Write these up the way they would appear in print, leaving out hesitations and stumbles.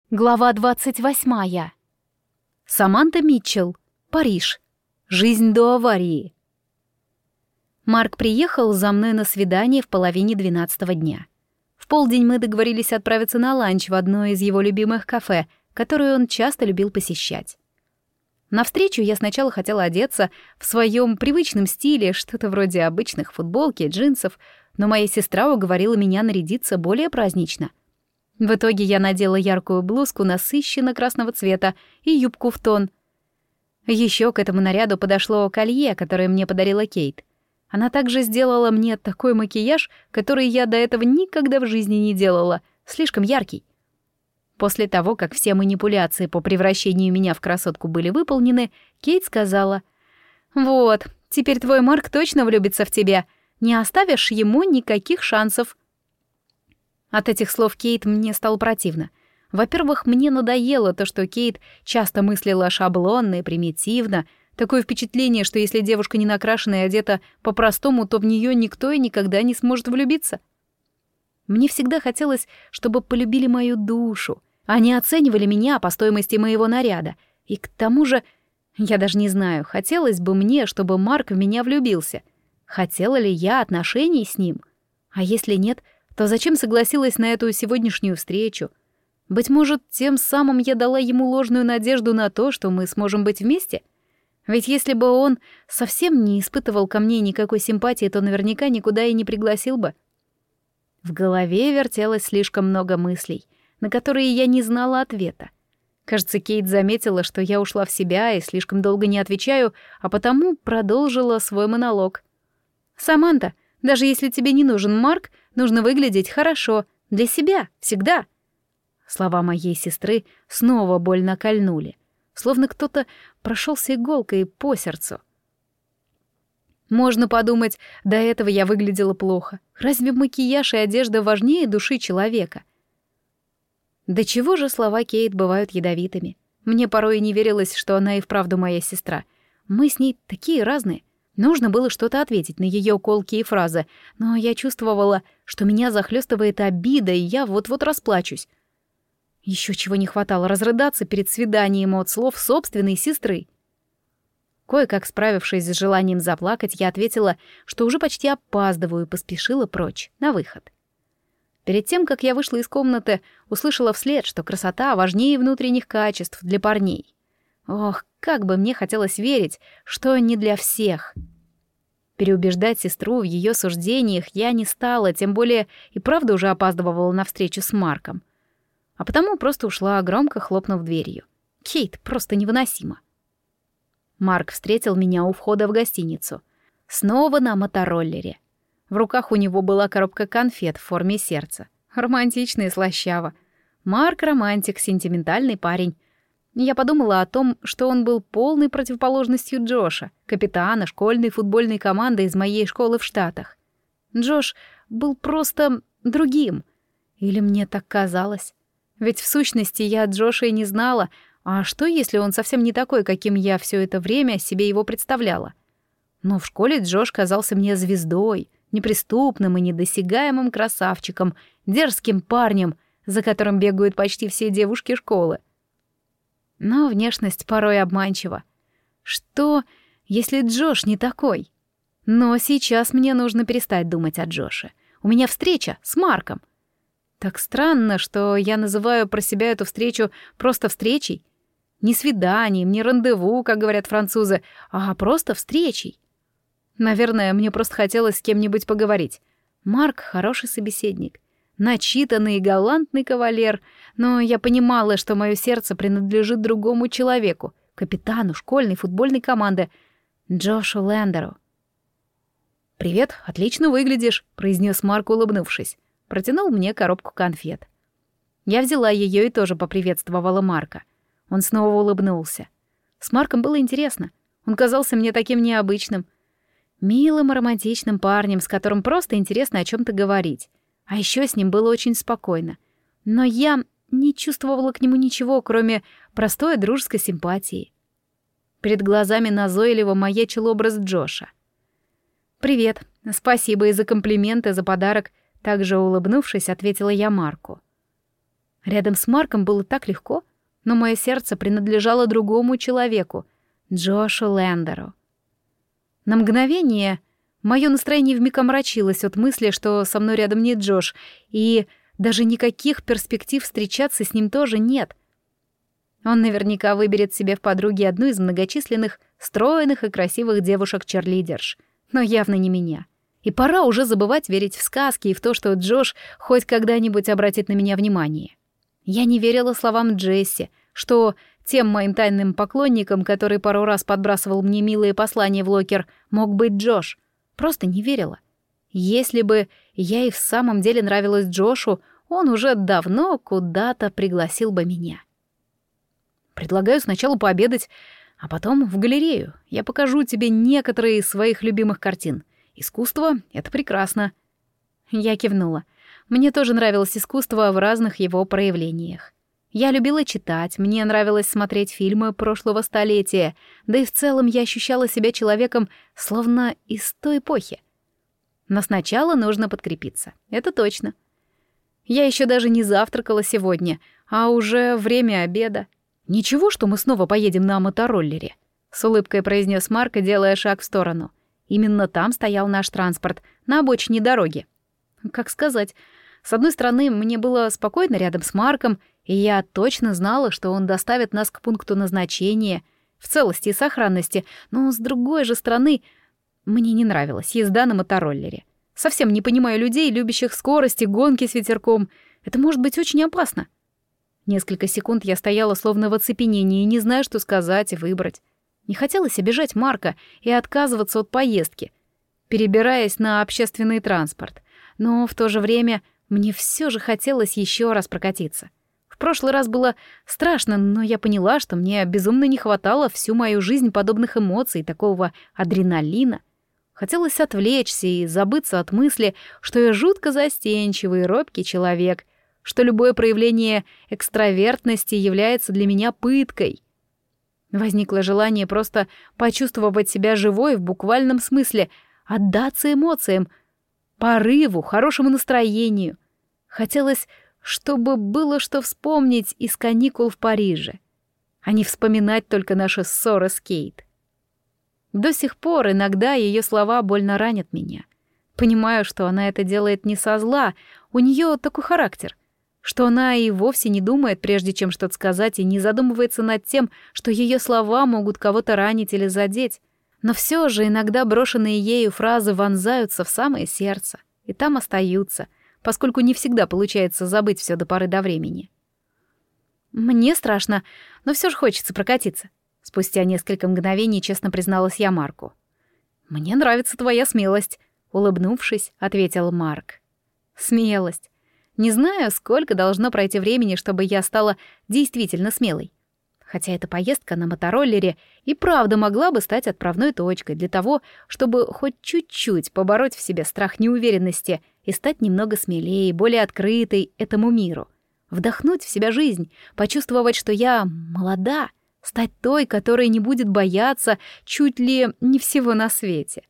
Глава 28. Саманта Митчелл. Париж. Жизнь до аварии. Марк приехал за мной на свидание в половине 12-го дня. В полдень мы договорились отправиться на ланч в одно из его любимых кафе, которое он часто любил посещать. Навстречу я сначала хотела одеться в своем привычном стиле, что-то вроде обычных футболки, джинсов, но моя сестра уговорила меня нарядиться более празднично. В итоге я надела яркую блузку насыщенно-красного цвета и юбку в тон. Еще к этому наряду подошло колье, которое мне подарила Кейт. Она также сделала мне такой макияж, который я до этого никогда в жизни не делала, слишком яркий. После того, как все манипуляции по превращению меня в красотку были выполнены, Кейт сказала: «Вот, теперь твой Марк точно влюбится в тебя, не оставишь ему никаких шансов». От этих слов Кейт мне стало противно. Во-первых, мне надоело то, что Кейт часто мыслила шаблонно и примитивно. Такое впечатление, что если девушка не накрашена и одета по-простому, то в нее никто и никогда не сможет влюбиться. Мне всегда хотелось, чтобы полюбили мою душу, а не оценивали меня по стоимости моего наряда. И к тому же, я даже не знаю, хотелось бы мне, чтобы Марк в меня влюбился. Хотела ли я отношений с ним? А если нет, то зачем согласилась на эту сегодняшнюю встречу? Быть может, тем самым я дала ему ложную надежду на то, что мы сможем быть вместе? Ведь если бы он совсем не испытывал ко мне никакой симпатии, то наверняка никуда и не пригласил бы. В голове вертелось слишком много мыслей, на которые я не знала ответа. Кажется, Кейт заметила, что я ушла в себя и слишком долго не отвечаю, а потому продолжила свой монолог. «Саманта, даже если тебе не нужен Марк, нужно выглядеть хорошо, для себя, всегда». Слова моей сестры снова больно кольнули, словно кто-то прошелся иголкой по сердцу. Можно подумать, до этого я выглядела плохо. Разве макияж и одежда важнее души человека? До чего же слова Кейт бывают ядовитыми? Мне порой и не верилось, что она и вправду моя сестра. Мы с ней такие разные. Нужно было что-то ответить на ее колкие фразы, но я чувствовала, что меня захлестывает обида, и я вот-вот расплачусь. Еще чего не хватало — разрыдаться перед свиданием от слов собственной сестры. Кое-как справившись с желанием заплакать, я ответила, что уже почти опаздываю, и поспешила прочь, на выход. Перед тем, как я вышла из комнаты, услышала вслед, что красота важнее внутренних качеств для парней. Ох, как бы мне хотелось верить, что не для всех. Переубеждать сестру в ее суждениях я не стала, тем более и правда уже опаздывала на встречу с Марком. А потому просто ушла, громко хлопнув дверью. Кейт просто невыносима. Марк встретил меня у входа в гостиницу. Снова на мотороллере. В руках у него была коробка конфет в форме сердца. Романтично и слащаво. Марк — романтик, сентиментальный парень. Я подумала о том, что он был полной противоположностью Джоша, капитана школьной футбольной команды из моей школы в Штатах. Джош был просто другим. Или мне так казалось? Ведь в сущности я Джоша и не знала. А что, если он совсем не такой, каким я все это время себе его представляла? Но в школе Джош казался мне звездой, неприступным и недосягаемым красавчиком, дерзким парнем, за которым бегают почти все девушки школы. Но внешность порой обманчива. Что, если Джош не такой? Но сейчас мне нужно перестать думать о Джоше. У меня встреча с Марком. Так странно, что я называю про себя эту встречу просто встречей. Не свиданием, не рандеву, как говорят французы, а просто встречей. Наверное, мне просто хотелось с кем-нибудь поговорить. Марк — хороший собеседник, начитанный и галантный кавалер, но я понимала, что мое сердце принадлежит другому человеку, капитану школьной футбольной команды, Джошу Лендеру. «Привет, отлично выглядишь», — произнес Марк, улыбнувшись. Протянул мне коробку конфет. Я взяла ее и тоже поприветствовала Марка. Он снова улыбнулся. С Марком было интересно. Он казался мне таким необычным. Милым и романтичным парнем, с которым просто интересно о чем-то говорить. А еще с ним было очень спокойно. Но я не чувствовала к нему ничего, кроме простой дружеской симпатии. Перед глазами назойливо маячил образ Джоша. «Привет, спасибо и за комплименты, за подарок», — также улыбнувшись, ответила я Марку. Рядом с Марком было так легко, но мое сердце принадлежало другому человеку — Джошу Лендеру. На мгновение мое настроение вмиг омрачилось от мысли, что со мной рядом нет Джош, и даже никаких перспектив встречаться с ним тоже нет. Он наверняка выберет себе в подруги одну из многочисленных, стройных и красивых девушек-черлидерш, но явно не меня. И пора уже забывать верить в сказки и в то, что Джош хоть когда-нибудь обратит на меня внимание. Я не верила словам Джесси, что тем моим тайным поклонникам, который пару раз подбрасывал мне милые послания в локер, мог быть Джош. Просто не верила. Если бы я и в самом деле нравилась Джошу, он уже давно куда-то пригласил бы меня. Предлагаю сначала пообедать, а потом в галерею. Я покажу тебе некоторые из своих любимых картин. Искусство — это прекрасно. Я кивнула. Мне тоже нравилось искусство в разных его проявлениях. Я любила читать, мне нравилось смотреть фильмы прошлого столетия, да и в целом я ощущала себя человеком словно из той эпохи. Но сначала нужно подкрепиться, это точно. Я еще даже не завтракала сегодня, а уже время обеда. «Ничего, что мы снова поедем на мотороллере», — с улыбкой произнес Марк, делая шаг в сторону. Именно там стоял наш транспорт, на обочине дороги. Как сказать, с одной стороны, мне было спокойно рядом с Марком, и я точно знала, что он доставит нас к пункту назначения в целости и сохранности, но с другой же стороны, мне не нравилась езда на мотороллере. Совсем не понимаю людей, любящих скорости, гонки с ветерком. Это может быть очень опасно. Несколько секунд я стояла словно в оцепенении, не зная, что сказать и выбрать. Не хотелось обижать Марка и отказываться от поездки, перебираясь на общественный транспорт. Но в то же время мне все же хотелось еще раз прокатиться. В прошлый раз было страшно, но я поняла, что мне безумно не хватало всю мою жизнь подобных эмоций, такого адреналина. Хотелось отвлечься и забыться от мысли, что я жутко застенчивый и робкий человек, что любое проявление экстравертности является для меня пыткой. Возникло желание просто почувствовать себя живой в буквальном смысле, отдаться эмоциям, порыву, хорошему настроению. Хотелось, чтобы было что вспомнить из каникул в Париже, а не вспоминать только наши ссоры с Кейт. До сих пор иногда ее слова больно ранят меня. Понимаю, что она это делает не со зла, у нее такой характер, что она и вовсе не думает, прежде чем что-то сказать, и не задумывается над тем, что ее слова могут кого-то ранить или задеть. Но все же иногда брошенные ею фразы вонзаются в самое сердце и там остаются, поскольку не всегда получается забыть все до поры до времени. «Мне страшно, но все же хочется прокатиться», — спустя несколько мгновений честно призналась я Марку. «Мне нравится твоя смелость», — улыбнувшись, ответил Марк. «Смелость. Не знаю, сколько должно пройти времени, чтобы я стала действительно смелой. Хотя эта поездка на мотороллере и правда могла бы стать отправной точкой для того, чтобы хоть чуть-чуть побороть в себе страх неуверенности и стать немного смелее и более открытой этому миру. Вдохнуть в себя жизнь, почувствовать, что я молода, стать той, которая не будет бояться чуть ли не всего на свете.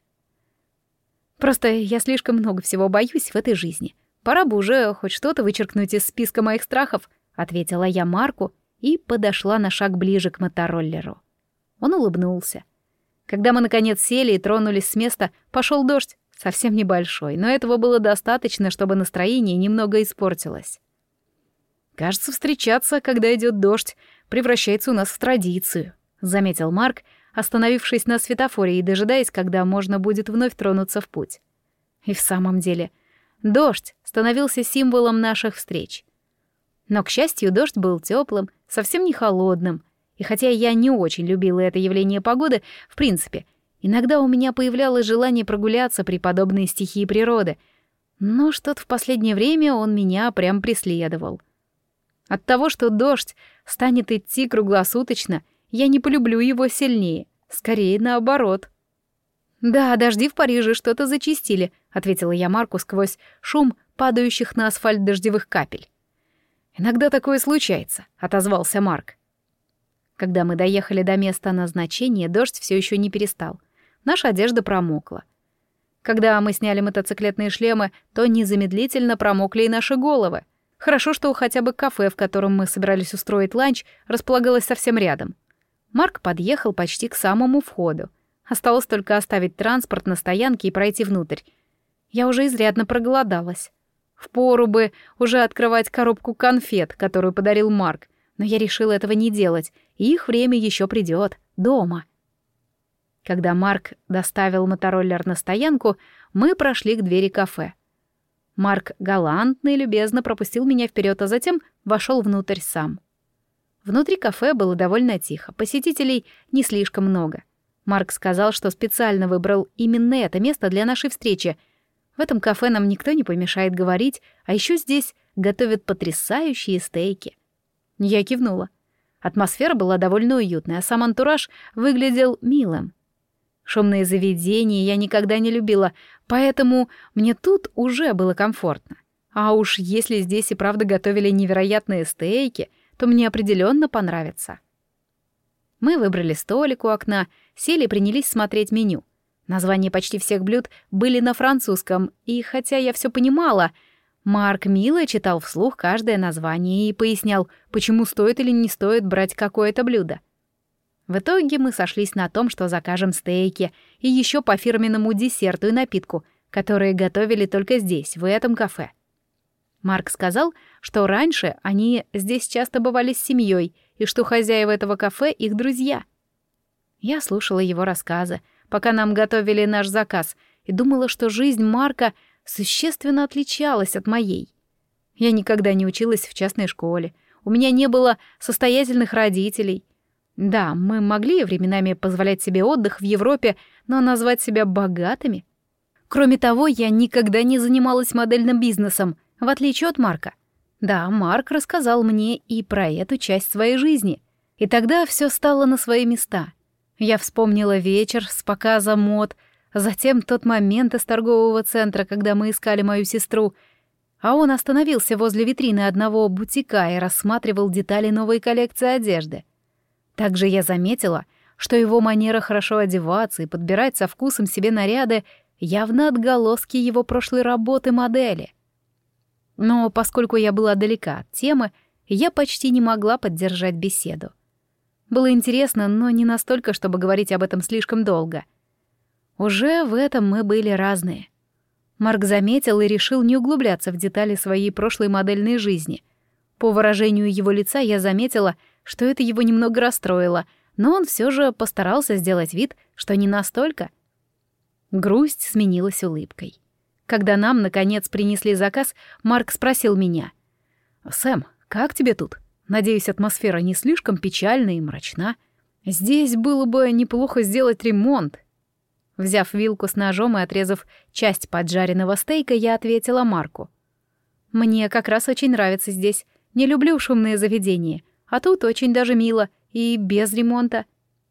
Просто я слишком много всего боюсь в этой жизни. Пора бы уже хоть что-то вычеркнуть из списка моих страхов, ответила я Марку и подошла на шаг ближе к мотороллеру. Он улыбнулся. Когда мы наконец сели и тронулись с места, пошел дождь, совсем небольшой, но этого было достаточно, чтобы настроение немного испортилось. «Кажется, встречаться, когда идет дождь, превращается у нас в традицию», — заметил Марк, остановившись на светофоре и дожидаясь, когда можно будет вновь тронуться в путь. И в самом деле, дождь становился символом наших встреч. Но, к счастью, дождь был теплым, совсем не холодным, и хотя я не очень любила это явление погоды, в принципе, иногда у меня появлялось желание прогуляться при подобной стихии природы, но что-то в последнее время он меня прям преследовал. От того, что дождь станет идти круглосуточно, я не полюблю его сильнее, скорее наоборот. «Да, дожди в Париже что-то зачастили», — ответила я Марку сквозь шум падающих на асфальт дождевых капель. «Иногда такое случается», — отозвался Марк. Когда мы доехали до места назначения, дождь все еще не перестал. Наша одежда промокла. Когда мы сняли мотоциклетные шлемы, то незамедлительно промокли и наши головы. Хорошо, что хотя бы кафе, в котором мы собирались устроить ланч, располагалось совсем рядом. Марк подъехал почти к самому входу. Осталось только оставить транспорт на стоянке и пройти внутрь. Я уже изрядно проголодалась. Впору бы уже открывать коробку конфет, которую подарил Марк, но я решила этого не делать, и их время еще придет дома. Когда Марк доставил мотороллер на стоянку, мы прошли к двери кафе. Марк галантно и любезно пропустил меня вперед, а затем вошел внутрь сам. Внутри кафе было довольно тихо, посетителей не слишком много. Марк сказал, что специально выбрал именно это место для нашей встречи. В этом кафе нам никто не помешает говорить, а еще здесь готовят потрясающие стейки. Я кивнула. Атмосфера была довольно уютная, а сам антураж выглядел милым. Шумные заведения я никогда не любила, поэтому мне тут уже было комфортно. А уж если здесь и правда готовили невероятные стейки, то мне определенно понравится. Мы выбрали столик у окна, сели и принялись смотреть меню. Названия почти всех блюд были на французском, и хотя я все понимала, Марк мило читал вслух каждое название и пояснял, почему стоит или не стоит брать какое-то блюдо. В итоге мы сошлись на том, что закажем стейки и еще по фирменному десерту и напитку, которые готовили только здесь, в этом кафе. Марк сказал, что раньше они здесь часто бывали с семьей и что хозяева этого кафе — их друзья. Я слушала его рассказы, пока нам готовили наш заказ, и думала, что жизнь Марка существенно отличалась от моей. Я никогда не училась в частной школе, у меня не было состоятельных родителей. Да, мы могли временами позволять себе отдых в Европе, но назвать себя богатыми? Кроме того, я никогда не занималась модельным бизнесом, в отличие от Марка. Да, Марк рассказал мне и про эту часть своей жизни. И тогда все стало на свои места. Я вспомнила вечер с показа мод, затем тот момент из торгового центра, когда мы искали мою сестру, а он остановился возле витрины одного бутика и рассматривал детали новой коллекции одежды. Также я заметила, что его манера хорошо одеваться и подбирать со вкусом себе наряды явно отголоски его прошлой работы модели. Но поскольку я была далека от темы, я почти не могла поддержать беседу. Было интересно, но не настолько, чтобы говорить об этом слишком долго. Уже в этом мы были разные. Марк заметил и решил не углубляться в детали своей прошлой модельной жизни. По выражению его лица я заметила, что это его немного расстроило, но он все же постарался сделать вид, что не настолько. Грусть сменилась улыбкой. Когда нам, наконец, принесли заказ, Марк спросил меня: «Сэм, как тебе тут? Надеюсь, атмосфера не слишком печальна и мрачна. Здесь было бы неплохо сделать ремонт». Взяв вилку с ножом и отрезав часть поджаренного стейка, я ответила Марку: «Мне как раз очень нравится здесь. Не люблю шумные заведения, а тут очень даже мило и без ремонта».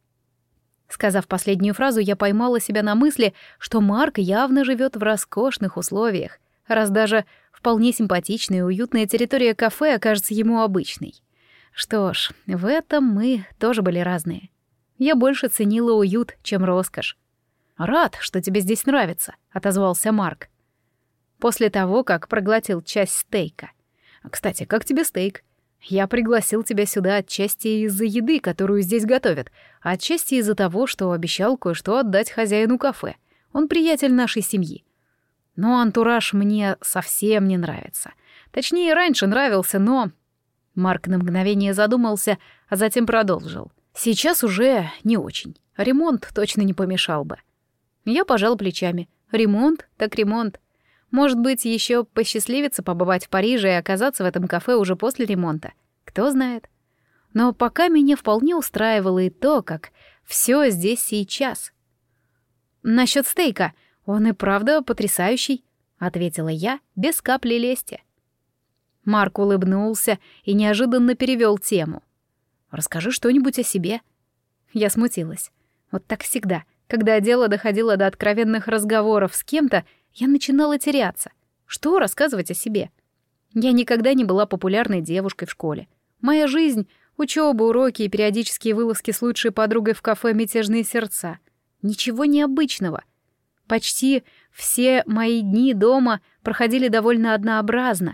Сказав последнюю фразу, я поймала себя на мысли, что Марк явно живет в роскошных условиях, раз даже вполне симпатичная и уютная территория кафе окажется ему обычной. Что ж, в этом мы тоже были разные. Я больше ценила уют, чем роскошь. «Рад, что тебе здесь нравится», — отозвался Марк. После того, как проглотил часть стейка. «Кстати, как тебе стейк? Я пригласил тебя сюда отчасти из-за еды, которую здесь готовят, а отчасти из-за того, что обещал кое-что отдать хозяину кафе. Он приятель нашей семьи. Но антураж мне совсем не нравится. Точнее, раньше нравился, но...» Марк на мгновение задумался, а затем продолжил. «Сейчас уже не очень. Ремонт точно не помешал бы». Я пожал плечами. Ремонт так ремонт. Может быть, еще посчастливится побывать в Париже и оказаться в этом кафе уже после ремонта. Кто знает. Но пока меня вполне устраивало и то, как все здесь сейчас. «Насчет стейка, он и правда потрясающий», — ответила я без капли лести. Марк улыбнулся и неожиданно перевел тему. «Расскажи что-нибудь о себе». Я смутилась. Вот так всегда. Когда дело доходило до откровенных разговоров с кем-то, я начинала теряться. Что рассказывать о себе? Я никогда не была популярной девушкой в школе. Моя жизнь — учёба, уроки и периодические вылазки с лучшей подругой в кафе «Мятежные сердца». Ничего необычного. Почти все мои дни дома проходили довольно однообразно.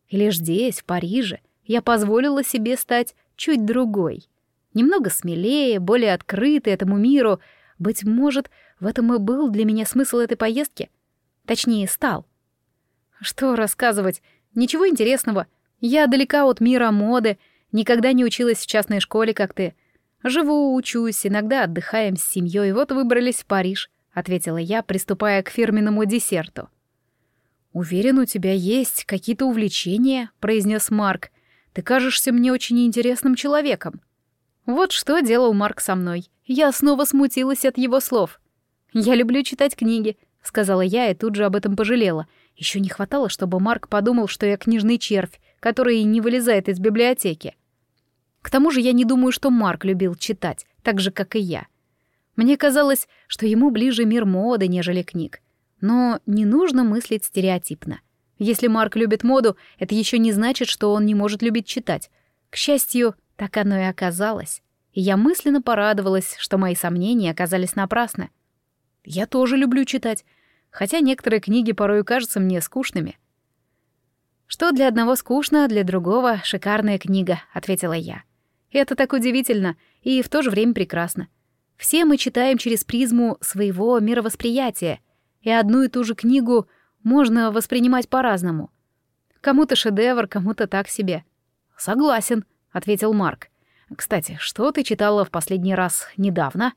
И лишь здесь, в Париже, я позволила себе стать чуть другой. Немного смелее, более открытой этому миру. Быть может, в этом и был для меня смысл этой поездки. Точнее, стал. Что рассказывать? Ничего интересного. Я далека от мира моды, никогда не училась в частной школе, как ты. Живу, учусь, иногда отдыхаем с семьей, вот выбрались в Париж, ответила я, приступая к фирменному десерту. «Уверен, у тебя есть какие-то увлечения», — произнес Марк. «Ты кажешься мне очень интересным человеком». Вот что делал Марк со мной. Я снова смутилась от его слов. «Я люблю читать книги», — сказала я и тут же об этом пожалела. Еще не хватало, чтобы Марк подумал, что я книжный червь, который не вылезает из библиотеки. К тому же я не думаю, что Марк любил читать, так же, как и я. Мне казалось, что ему ближе мир моды, нежели книг. Но не нужно мыслить стереотипно. Если Марк любит моду, это еще не значит, что он не может любить читать. К счастью, так оно и оказалось. И я мысленно порадовалась, что мои сомнения оказались напрасны. Я тоже люблю читать, хотя некоторые книги порой кажутся мне скучными. «Что для одного скучно, для другого шикарная книга», — ответила я. И это так удивительно и в то же время прекрасно. Все мы читаем через призму своего мировосприятия, и одну и ту же книгу можно воспринимать по-разному. Кому-то шедевр, кому-то так себе. «Согласен», — ответил Марк. «Кстати, что ты читала в последний раз недавно?»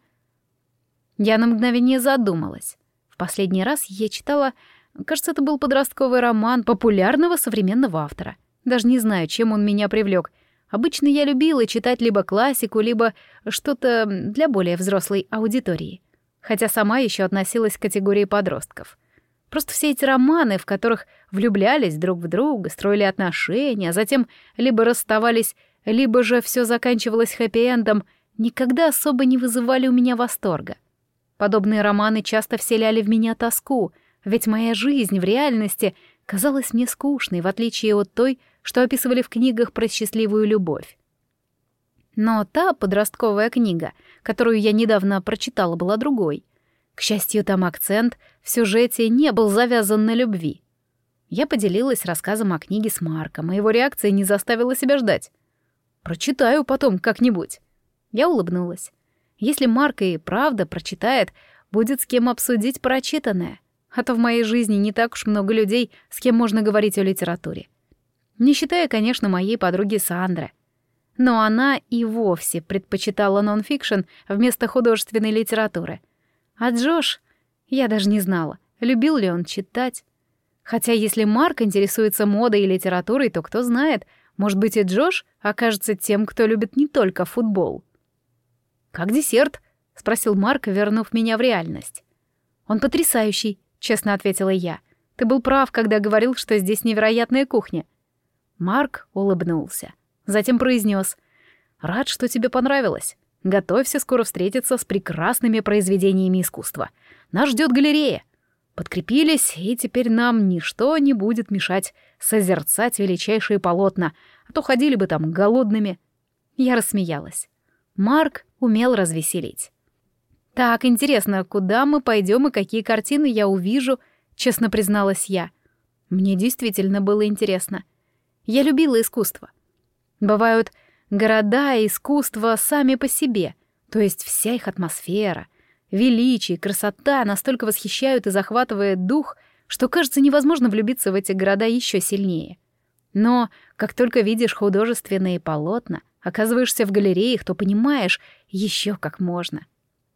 Я на мгновение задумалась. В последний раз я читала, кажется, это был подростковый роман популярного современного автора. Даже не знаю, чем он меня привлек. Обычно я любила читать либо классику, либо что-то для более взрослой аудитории. Хотя сама еще относилась к категории подростков. Просто все эти романы, в которых влюблялись друг в друга, строили отношения, а затем либо расставались, либо же все заканчивалось хэппи-эндом, никогда особо не вызывали у меня восторга. Подобные романы часто вселяли в меня тоску, ведь моя жизнь в реальности казалась мне скучной, в отличие от той, что описывали в книгах про счастливую любовь. Но та подростковая книга, которую я недавно прочитала, была другой. К счастью, там акцент в сюжете не был завязан на любви. Я поделилась рассказом о книге с Марком, и его реакция не заставила себя ждать. «Прочитаю потом как-нибудь». Я улыбнулась. Если Марк и правда прочитает, будет с кем обсудить прочитанное. А то в моей жизни не так уж много людей, с кем можно говорить о литературе. Не считая, конечно, моей подруги Сандры. Но она и вовсе предпочитала нон-фикшн вместо художественной литературы. А Джош, я даже не знала, любил ли он читать. Хотя если Марк интересуется модой и литературой, то кто знает, может быть, и Джош окажется тем, кто любит не только футбол. «Как десерт?» — спросил Марк, вернув меня в реальность. «Он потрясающий», — честно ответила я. «Ты был прав, когда говорил, что здесь невероятная кухня». Марк улыбнулся. Затем произнес: «Рад, что тебе понравилось. Готовься скоро встретиться с прекрасными произведениями искусства. Нас ждет галерея. Подкрепились, и теперь нам ничто не будет мешать созерцать величайшие полотна, а то ходили бы там голодными». Я рассмеялась. Марк умел развеселить. «Так, интересно, куда мы пойдем и какие картины я увижу?» — честно призналась я. Мне действительно было интересно. Я любила искусство. Бывают города и искусство сами по себе, то есть вся их атмосфера, величие, красота настолько восхищают и захватывает дух, что кажется невозможно влюбиться в эти города еще сильнее. Но как только видишь художественные полотна, оказываешься в галереях, то понимаешь еще как можно.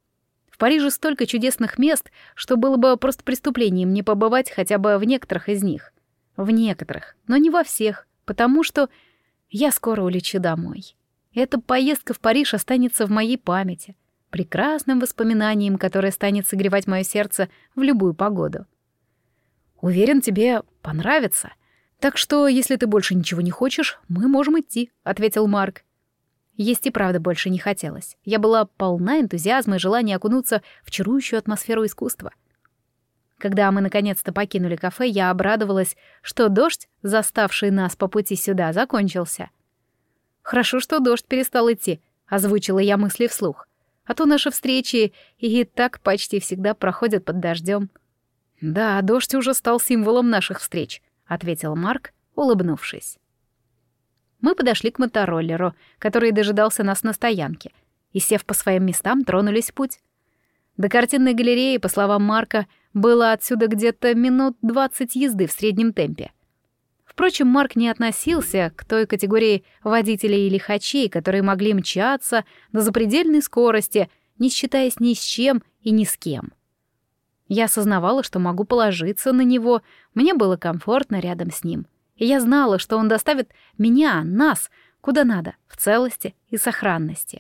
В Париже столько чудесных мест, что было бы просто преступлением не побывать хотя бы в некоторых из них. В некоторых, но не во всех, потому что я скоро улечу домой. Эта поездка в Париж останется в моей памяти, прекрасным воспоминанием, которое станет согревать мое сердце в любую погоду. «Уверен, тебе понравится. Так что, если ты больше ничего не хочешь, мы можем идти», — ответил Марк. Есть и правда больше не хотелось. Я была полна энтузиазма и желания окунуться в чарующую атмосферу искусства. Когда мы наконец-то покинули кафе, я обрадовалась, что дождь, заставший нас по пути сюда, закончился. «Хорошо, что дождь перестал идти», — озвучила я мысли вслух. «А то наши встречи и так почти всегда проходят под дождем». «Да, дождь уже стал символом наших встреч», — ответил Марк, улыбнувшись. Мы подошли к мотороллеру, который дожидался нас на стоянке, и, сев по своим местам, тронулись в путь. До картинной галереи, по словам Марка, было отсюда где-то минут 20 езды в среднем темпе. Впрочем, Марк не относился к той категории водителей и лихачей, которые могли мчаться на запредельной скорости, не считаясь ни с чем и ни с кем. Я осознавала, что могу положиться на него, мне было комфортно рядом с ним. И я знала, что он доставит меня, нас, куда надо, в целости и сохранности.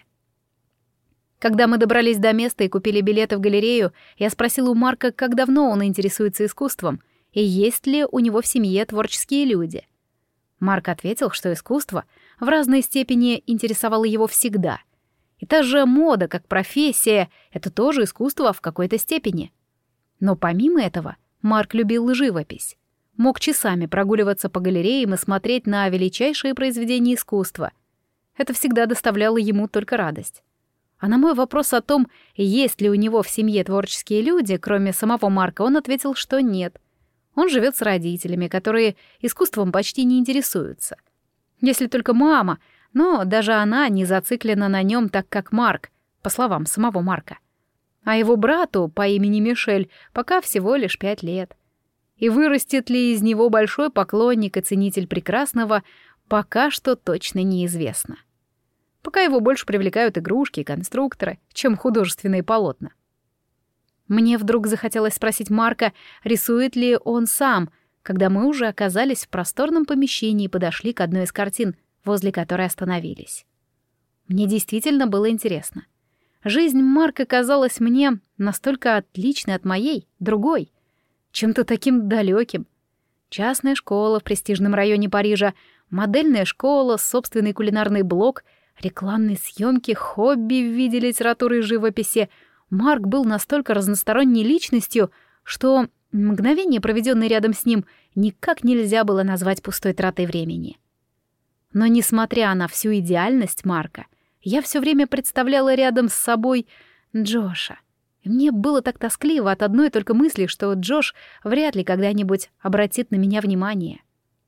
Когда мы добрались до места и купили билеты в галерею, я спросила у Марка, как давно он интересуется искусством, и есть ли у него в семье творческие люди. Марк ответил, что искусство в разной степени интересовало его всегда. И та же мода, как профессия, это тоже искусство в какой-то степени. Но помимо этого, Марк любил живопись. Мог часами прогуливаться по галереям и смотреть на величайшие произведения искусства. Это всегда доставляло ему только радость. А на мой вопрос о том, есть ли у него в семье творческие люди, кроме самого Марка, он ответил, что нет. Он живет с родителями, которые искусством почти не интересуются. Если только мама, но даже она не зациклена на нем так, как Марк, по словам самого Марка. А его брату по имени Мишель пока всего лишь 5 лет. И вырастет ли из него большой поклонник и ценитель прекрасного, пока что точно неизвестно. Пока его больше привлекают игрушки и конструкторы, чем художественные полотна. Мне вдруг захотелось спросить Марка, рисует ли он сам, когда мы уже оказались в просторном помещении и подошли к одной из картин, возле которой остановились. Мне действительно было интересно. Жизнь Марка казалась мне настолько отличной от моей, другой, чем-то таким далеким. Частная школа в престижном районе Парижа, модельная школа, собственный кулинарный блок, рекламные съемки, хобби в виде литературы и живописи. Марк был настолько разносторонней личностью, что мгновение, проведенное рядом с ним, никак нельзя было назвать пустой тратой времени. Но несмотря на всю идеальность Марка, я все время представляла рядом с собой Джоша. И мне было так тоскливо от одной только мысли, что Джош вряд ли когда-нибудь обратит на меня внимание.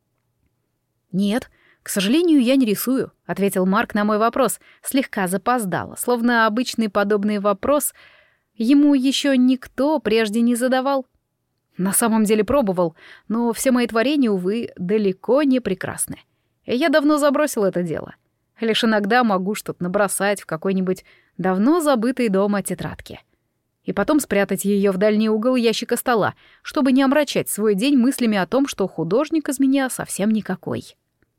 «Нет, к сожалению, я не рисую», — ответил Марк на мой вопрос, слегка запоздало, словно обычный подобный вопрос ему еще никто прежде не задавал. На самом деле пробовал, но все мои творения, увы, далеко не прекрасны. И я давно забросил это дело. Лишь иногда могу что-то набросать в какой-нибудь давно забытой дома тетрадке. И потом спрятать ее в дальний угол ящика стола, чтобы не омрачать свой день мыслями о том, что художник из меня совсем никакой.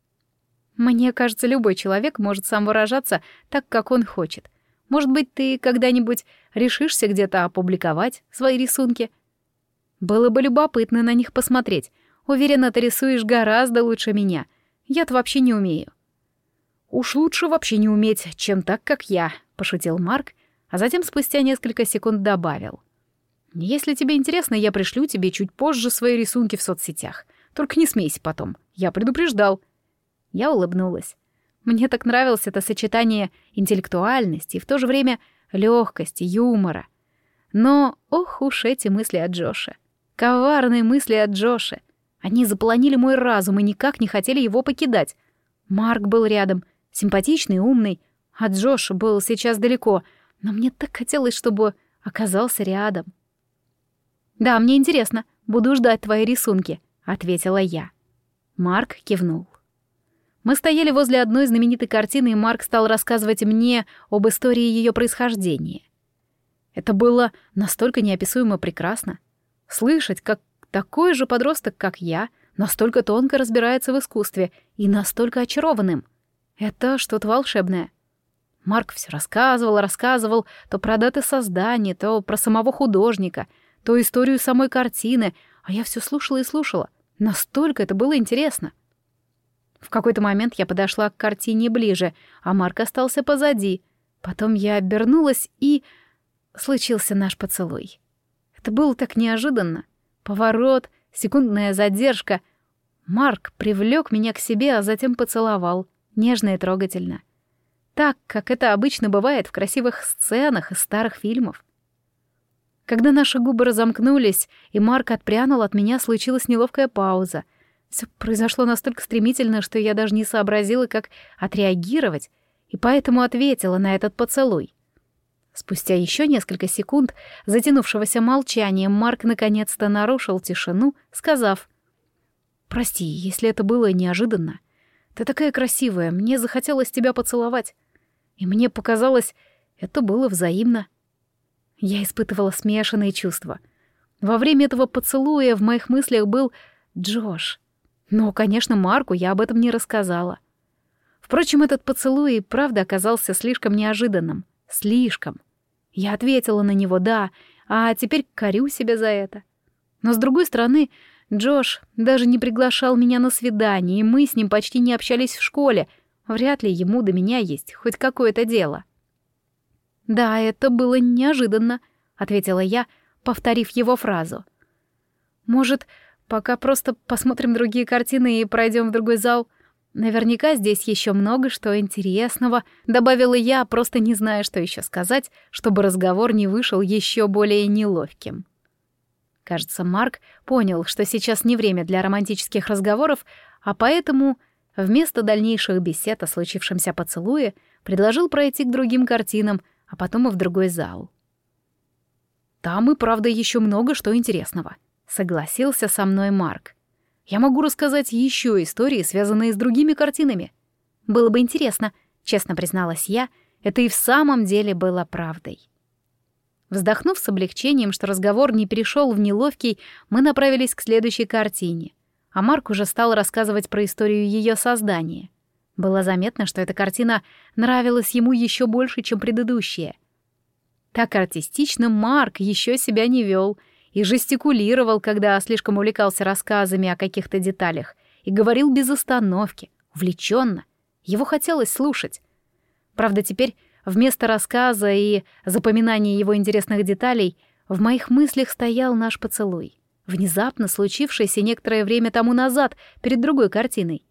Мне кажется, любой человек может сам выражаться так, как он хочет. Может быть, ты когда-нибудь решишься где-то опубликовать свои рисунки? Было бы любопытно на них посмотреть. Уверена, ты рисуешь гораздо лучше меня. Я-то вообще не умею. «Уж лучше вообще не уметь, чем так, как я», — пошутил Марк, а затем спустя несколько секунд добавил. «Если тебе интересно, я пришлю тебе чуть позже свои рисунки в соцсетях. Только не смейся потом, я предупреждал». Я улыбнулась. Мне так нравилось это сочетание интеллектуальности и в то же время легкости, юмора. Но, ох уж эти мысли о Джоше. Коварные мысли о Джоше. Они заполонили мой разум и никак не хотели его покидать. Марк был рядом, симпатичный, умный, а Джош был сейчас далеко, но мне так хотелось, чтобы оказался рядом. «Да, мне интересно, буду ждать твои рисунки», — ответила я. Марк кивнул. Мы стояли возле одной знаменитой картины, и Марк стал рассказывать мне об истории ее происхождения. Это было настолько неописуемо прекрасно. Слышать, как такой же подросток, как я, настолько тонко разбирается в искусстве и настолько очарованным. Это что-то волшебное. Марк все рассказывал, то про даты создания, то про самого художника, то историю самой картины, а я все слушала и слушала. Настолько это было интересно. В какой-то момент я подошла к картине ближе, а Марк остался позади. Потом я обернулась, и случился наш поцелуй. Это было так неожиданно. Поворот, секундная задержка. Марк привлек меня к себе, а затем поцеловал, нежно и трогательно. Так, как это обычно бывает в красивых сценах из старых фильмов. Когда наши губы разомкнулись, и Марк отпрянул от меня, случилась неловкая пауза. Все произошло настолько стремительно, что я даже не сообразила, как отреагировать, и поэтому ответила на этот поцелуй. Спустя еще несколько секунд затянувшегося молчания Марк наконец-то нарушил тишину, сказав: «Прости, если это было неожиданно. Ты такая красивая, мне захотелось тебя поцеловать. И мне показалось, это было взаимно». Я испытывала смешанные чувства. Во время этого поцелуя в моих мыслях был Джош. Но, конечно, Марку я об этом не рассказала. Впрочем, этот поцелуй и правда оказался слишком неожиданным. Слишком. Я ответила на него «да», а теперь корю себя за это. Но, с другой стороны, Джош даже не приглашал меня на свидание, и мы с ним почти не общались в школе. Вряд ли ему до меня есть хоть какое-то дело. «Да, это было неожиданно», — ответила я, повторив его фразу. «Может, пока просто посмотрим другие картины и пройдем в другой зал? Наверняка здесь еще много что интересного», — добавила я, просто не зная, что еще сказать, чтобы разговор не вышел еще более неловким. Кажется, Марк понял, что сейчас не время для романтических разговоров, а поэтому вместо дальнейших бесед о случившемся поцелуе предложил пройти к другим картинам, а потом и в другой зал. «Там и правда еще много что интересного», — согласился со мной Марк. «Я могу рассказать еще истории, связанные с другими картинами». «Было бы интересно», — честно призналась я, это и в самом деле было правдой. Вздохнув с облегчением, что разговор не перешел в неловкий, мы направились к следующей картине, а Марк уже стал рассказывать про историю ее создания. Было заметно, что эта картина нравилась ему еще больше, чем предыдущая. Так артистично Марк еще себя не вел и жестикулировал, когда слишком увлекался рассказами о каких-то деталях, и говорил без остановки, увлеченно. Его хотелось слушать. Правда, теперь вместо рассказа и запоминания его интересных деталей в моих мыслях стоял наш поцелуй, внезапно случившийся некоторое время тому назад перед другой картиной.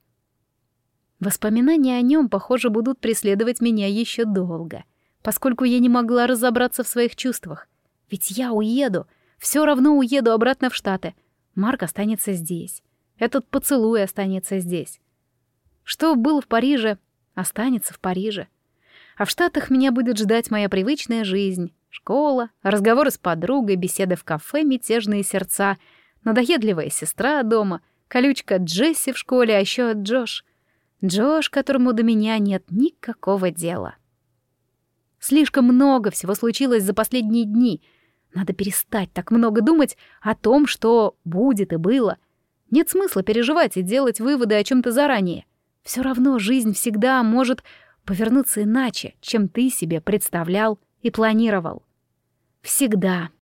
Воспоминания о нем, похоже, будут преследовать меня еще долго, поскольку я не могла разобраться в своих чувствах. Ведь я уеду, все равно уеду обратно в Штаты. Марк останется здесь. Этот поцелуй останется здесь. Что было в Париже, останется в Париже. А в Штатах меня будет ждать моя привычная жизнь. Школа, разговоры с подругой, беседы в кафе, мятежные сердца, надоедливая сестра дома, колючка Джесси в школе, а еще Джош. Джош, которому до меня нет никакого дела. Слишком много всего случилось за последние дни. Надо перестать так много думать о том, что будет и было. Нет смысла переживать и делать выводы о чем-то заранее. Все равно жизнь всегда может повернуться иначе, чем ты себе представлял и планировал. Всегда.